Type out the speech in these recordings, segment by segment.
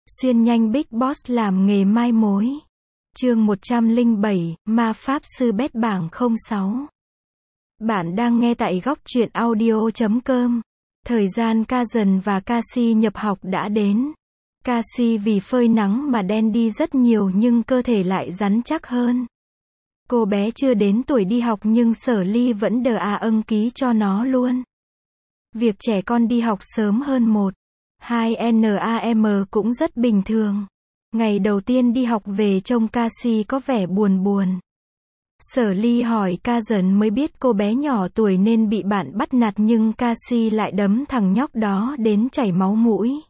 Xuyên nhanh Big Boss làm nghề mai mối. Chương 107, Ma Pháp Sư Bét bảng 06. Bạn đang nghe tại góc truyện audio.com. Thời gian Kazan và Cassie nhập học đã đến. Cassie vì phơi nắng mà đen đi rất nhiều nhưng cơ thể lại rắn chắc hơn. Cô bé chưa đến tuổi đi học nhưng Sở Ly vẫn ân ký cho nó luôn. Việc trẻ con đi học sớm hơn 2 NAM cũng rất bình thường. Ngày đầu tiên đi học về trông Cassie có vẻ buồn buồn. Sở Ly hỏi Kazan mới biết cô bé nhỏ tuổi nên bị bạn bắt nạt nhưng Cassie lại đấm thằng nhóc đó đến chảy máu mũi.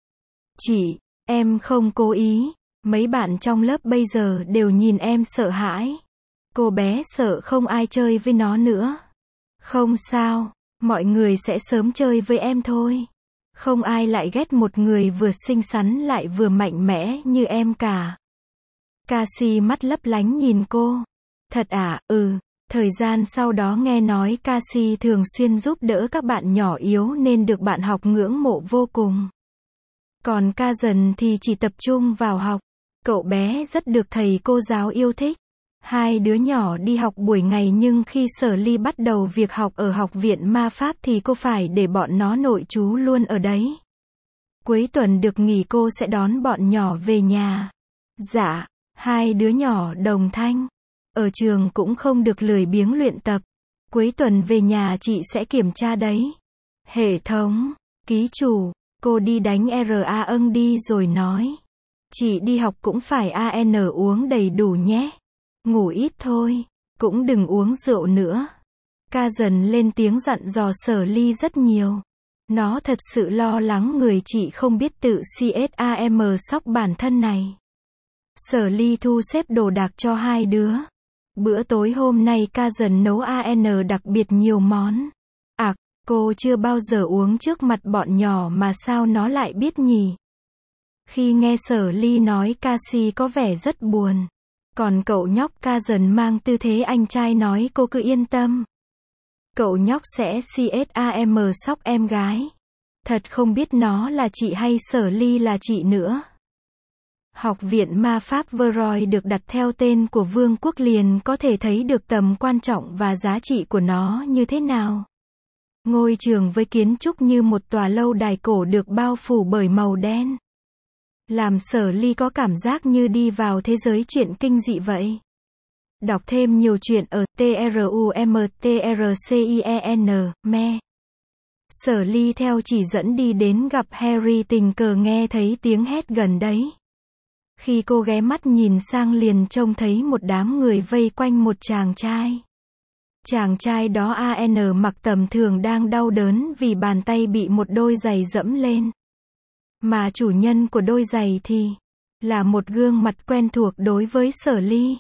Chị, em không cố ý, mấy bạn trong lớp bây giờ đều nhìn em sợ hãi. Cô bé sợ không ai chơi với nó nữa. Không sao, mọi người sẽ sớm chơi với em thôi. Không ai lại ghét một người vừa xinh xắn lại vừa mạnh mẽ như em cả. Cassie mắt lấp lánh nhìn cô. Thật à? Thời gian sau đó nghe nói Cassie thường xuyên giúp đỡ các bạn nhỏ yếu nên được bạn học ngưỡng mộ vô cùng. Còn Kazan thì chỉ tập trung vào học. Cậu bé rất được thầy cô giáo yêu thích. Hai đứa nhỏ đi học buổi ngày nhưng khi Sở Ly bắt đầu việc học ở học viện ma pháp thì cô phải để bọn nó nội trú luôn ở đấy. Cuối tuần được nghỉ cô sẽ đón bọn nhỏ về nhà. Dạ, hai đứa nhỏ đồng thanh. Ở trường cũng không được lười biếng luyện tập. Cuối tuần về nhà chị sẽ kiểm tra đấy. Hệ thống, ký chủ, cô đi đánh đi rồi nói. Chị đi học cũng phải uống đầy đủ nhé. Ngủ ít thôi, cũng đừng uống rượu nữa. Kazan lên tiếng dặn dò Sở Ly rất nhiều. Nó thật sự lo lắng người chị không biết tự sóc bản thân này. Sở Ly thu xếp đồ đạc cho hai đứa. Bữa tối hôm nay Kazan nấu đặc biệt nhiều món. Cô chưa bao giờ uống trước mặt bọn nhỏ mà sao nó lại biết nhỉ? Khi nghe Sở Ly nói Cassie có vẻ rất buồn. Còn cậu nhóc Kazan mang tư thế anh trai nói cô cứ yên tâm. Cậu nhóc sẽ sóc em gái. Thật không biết nó là chị hay Sở Ly là chị nữa. Học viện ma pháp Verroy được đặt theo tên của Vương quốc liền có thể thấy được tầm quan trọng và giá trị của nó như thế nào. Ngôi trường với kiến trúc như một tòa lâu đài cổ được bao phủ bởi màu đen. Làm Sở Ly có cảm giác như đi vào thế giới truyện kinh dị vậy. Đọc thêm nhiều chuyện ở TRUMTRCIEN, me. Sở Ly theo chỉ dẫn đi đến gặp Harry tình cờ nghe thấy tiếng hét gần đấy. Khi cô ghé mắt nhìn sang liền trông thấy một đám người vây quanh một chàng trai. Chàng trai đó mặc tầm thường đang đau đớn vì bàn tay bị một đôi giày dẫm lên. Mà chủ nhân của đôi giày thì là một gương mặt quen thuộc đối với Sở Ly.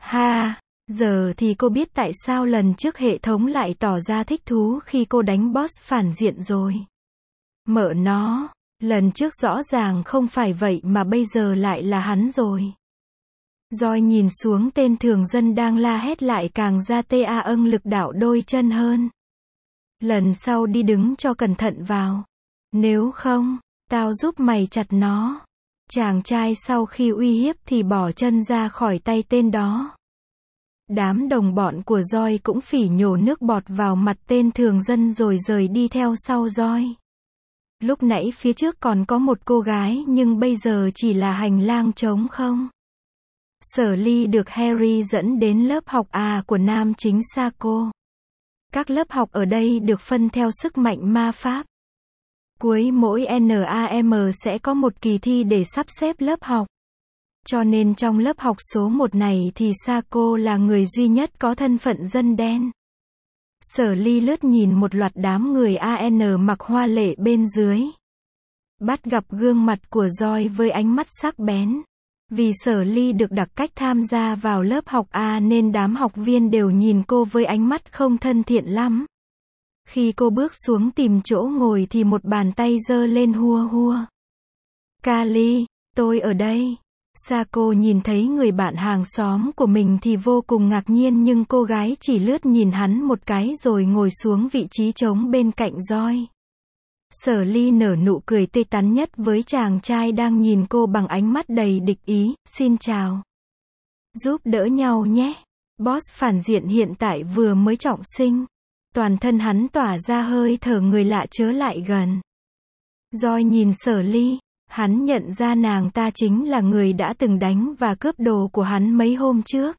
Giờ thì cô biết tại sao lần trước hệ thống lại tỏ ra thích thú khi cô đánh boss phản diện rồi. Mợ nó, lần trước rõ ràng không phải vậy mà bây giờ lại là hắn rồi. Rồi nhìn xuống tên thường dân đang la hét lại càng ra lực đạo đôi chân hơn. Lần sau đi đứng cho cẩn thận vào. Nếu không, tao giúp mày chặt nó. Chàng trai sau khi uy hiếp thì bỏ chân ra khỏi tay tên đó. Đám đồng bọn của Joy cũng phỉ nhổ nước bọt vào mặt tên thường dân rồi rời đi theo sau Joy. Lúc nãy phía trước còn có một cô gái nhưng bây giờ chỉ là hành lang trống không. Sở Ly được Harry dẫn đến lớp học của nam chính Saco. Các lớp học ở đây được phân theo sức mạnh ma pháp. Cuối mỗi NAM sẽ có một kỳ thi để sắp xếp lớp học. Cho nên trong lớp học số 1 này thì Saco là người duy nhất có thân phận dân đen. Sở Ly lướt nhìn một loạt đám người mặc hoa lệ bên dưới. Bắt gặp gương mặt của Joy với ánh mắt sắc bén. Vì Sở Ly được đặc cách tham gia vào lớp học nên đám học viên đều nhìn cô với ánh mắt không thân thiện lắm. Khi cô bước xuống tìm chỗ ngồi thì một bàn tay giơ lên hua hua. Kali, tôi ở đây. Saco nhìn thấy người bạn hàng xóm của mình thì vô cùng ngạc nhiên nhưng cô gái chỉ lướt nhìn hắn một cái rồi ngồi xuống vị trí trống bên cạnh Joy. Sở Ly nở nụ cười tươi tắn nhất với chàng trai đang nhìn cô bằng ánh mắt đầy địch ý, xin chào. Giúp đỡ nhau nhé. Boss phản diện hiện tại vừa mới trọng sinh. Toàn thân hắn tỏa ra hơi thở người lạ chớ lại gần. Joy nhìn Sở Ly, hắn nhận ra nàng ta chính là người đã từng đánh và cướp đồ của hắn mấy hôm trước.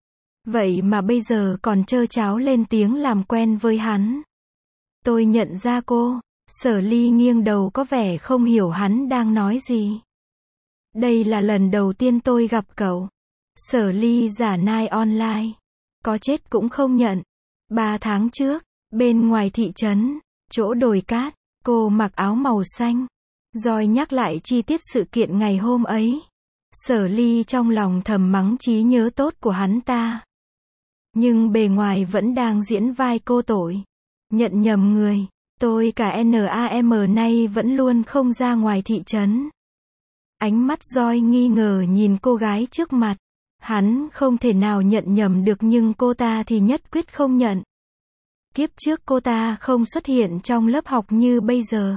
Vậy mà bây giờ còn trơ tráo lên tiếng làm quen với hắn. Tôi nhận ra cô. Sở Ly nghiêng đầu có vẻ không hiểu hắn đang nói gì. Đây là lần đầu tiên tôi gặp cậu. Sở Ly giả nai online. Có chết cũng không nhận. 3 tháng trước, bên ngoài thị trấn, chỗ đồi cát, cô mặc áo màu xanh. Joy nhắc lại chi tiết sự kiện ngày hôm ấy. Sở Ly trong lòng thầm mắng trí nhớ tốt của hắn ta. Nhưng bề ngoài vẫn đang diễn vai cô tội. Nhận nhầm người. Tôi cả NAM nay vẫn luôn không ra ngoài thị trấn. Ánh mắt Joy nghi ngờ nhìn cô gái trước mặt. Hắn không thể nào nhận nhầm được nhưng cô ta thì nhất quyết không nhận. Kiếp trước cô ta không xuất hiện trong lớp học như bây giờ.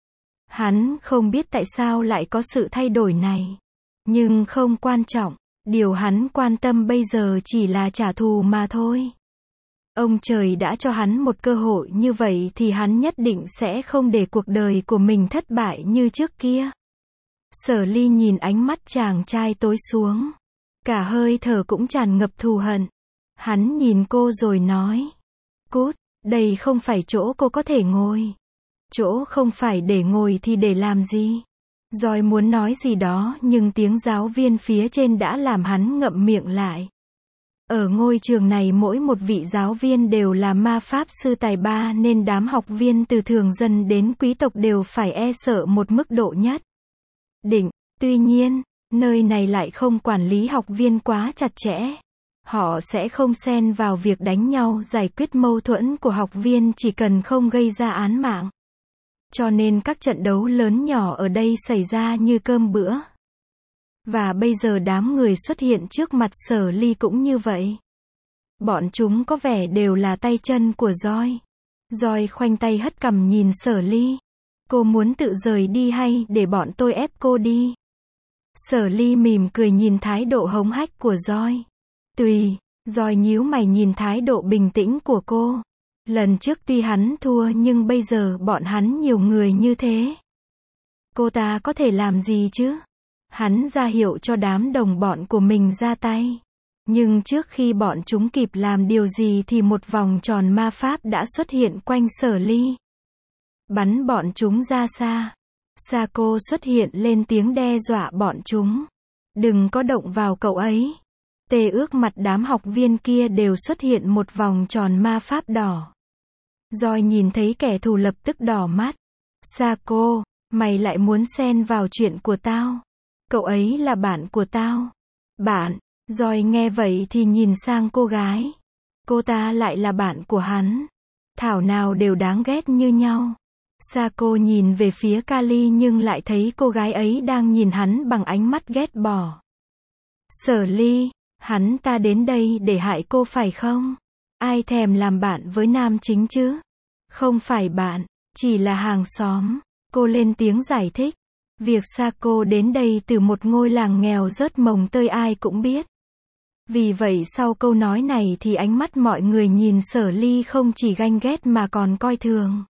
Hắn không biết tại sao lại có sự thay đổi này. Nhưng không quan trọng. Điều hắn quan tâm bây giờ chỉ là trả thù mà thôi. Ông trời đã cho hắn một cơ hội như vậy thì hắn nhất định sẽ không để cuộc đời của mình thất bại như trước kia. Sở Ly nhìn ánh mắt chàng trai tối xuống. Cả hơi thở cũng tràn ngập thù hận. Hắn nhìn cô rồi nói. Cút, đây không phải chỗ cô có thể ngồi. Chỗ không phải để ngồi thì để làm gì? Joy muốn nói gì đó nhưng tiếng giáo viên phía trên đã làm hắn ngậm miệng lại. Ở ngôi trường này mỗi một vị giáo viên đều là ma pháp sư tài ba nên đám học viên từ thường dân đến quý tộc đều phải e sợ một mức độ nhất định. Tuy nhiên, nơi này lại không quản lý học viên quá chặt chẽ. Họ sẽ không xen vào việc đánh nhau giải quyết mâu thuẫn của học viên chỉ cần không gây ra án mạng. Cho nên các trận đấu lớn nhỏ ở đây xảy ra như cơm bữa. Và bây giờ đám người xuất hiện trước mặt Sở Ly cũng như vậy. Bọn chúng có vẻ đều là tay chân của Joy. Joy khoanh tay hất cằm nhìn Sở Ly. Cô muốn tự rời đi hay để bọn tôi ép cô đi? Sở Ly mỉm cười nhìn thái độ hống hách của Joy. Tùy. Joy nhíu mày nhìn thái độ bình tĩnh của cô. Lần trước tuy hắn thua nhưng bây giờ bọn hắn nhiều người như thế. Cô ta có thể làm gì chứ? Hắn ra hiệu cho đám đồng bọn của mình ra tay. Nhưng trước khi bọn chúng kịp làm điều gì thì một vòng tròn ma pháp đã xuất hiện quanh Sở Ly. Bắn bọn chúng ra xa. Sako xuất hiện lên tiếng đe dọa bọn chúng. Đừng có động vào cậu ấy. Tê ước mặt đám học viên kia đều xuất hiện một vòng tròn ma pháp đỏ. Joy nhìn thấy kẻ thù lập tức đỏ mắt. Sako, mày lại muốn xen vào chuyện của tao. Cậu ấy là bạn của tao. Bạn. Joy nghe vậy thì nhìn sang cô gái. Cô ta lại là bạn của hắn. Thảo nào đều đáng ghét như nhau. Sako nhìn về phía Kali nhưng lại thấy cô gái ấy đang nhìn hắn bằng ánh mắt ghét bỏ. Sở Ly, hắn ta đến đây để hại cô phải không? Ai thèm làm bạn với nam chính chứ? Không phải bạn, chỉ là hàng xóm. Cô lên tiếng giải thích. Việc Sako đến đây từ một ngôi làng nghèo rớt mồng tơi ai cũng biết. Vì vậy sau câu nói này thì ánh mắt mọi người nhìn Sở Ly không chỉ ganh ghét mà còn coi thường.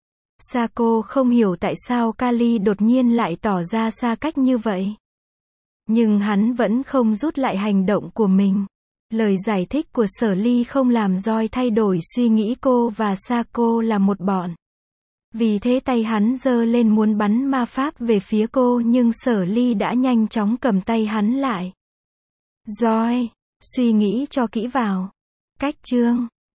Sako không hiểu tại sao Kali đột nhiên lại tỏ ra xa cách như vậy. Nhưng hắn vẫn không rút lại hành động của mình. Lời giải thích của Sở Ly không làm Joy thay đổi suy nghĩ cô và Sako là một bọn. Vì thế tay hắn giơ lên muốn bắn ma pháp về phía cô nhưng Sở Ly đã nhanh chóng cầm tay hắn lại. Joy, suy nghĩ cho kỹ vào. Cách chương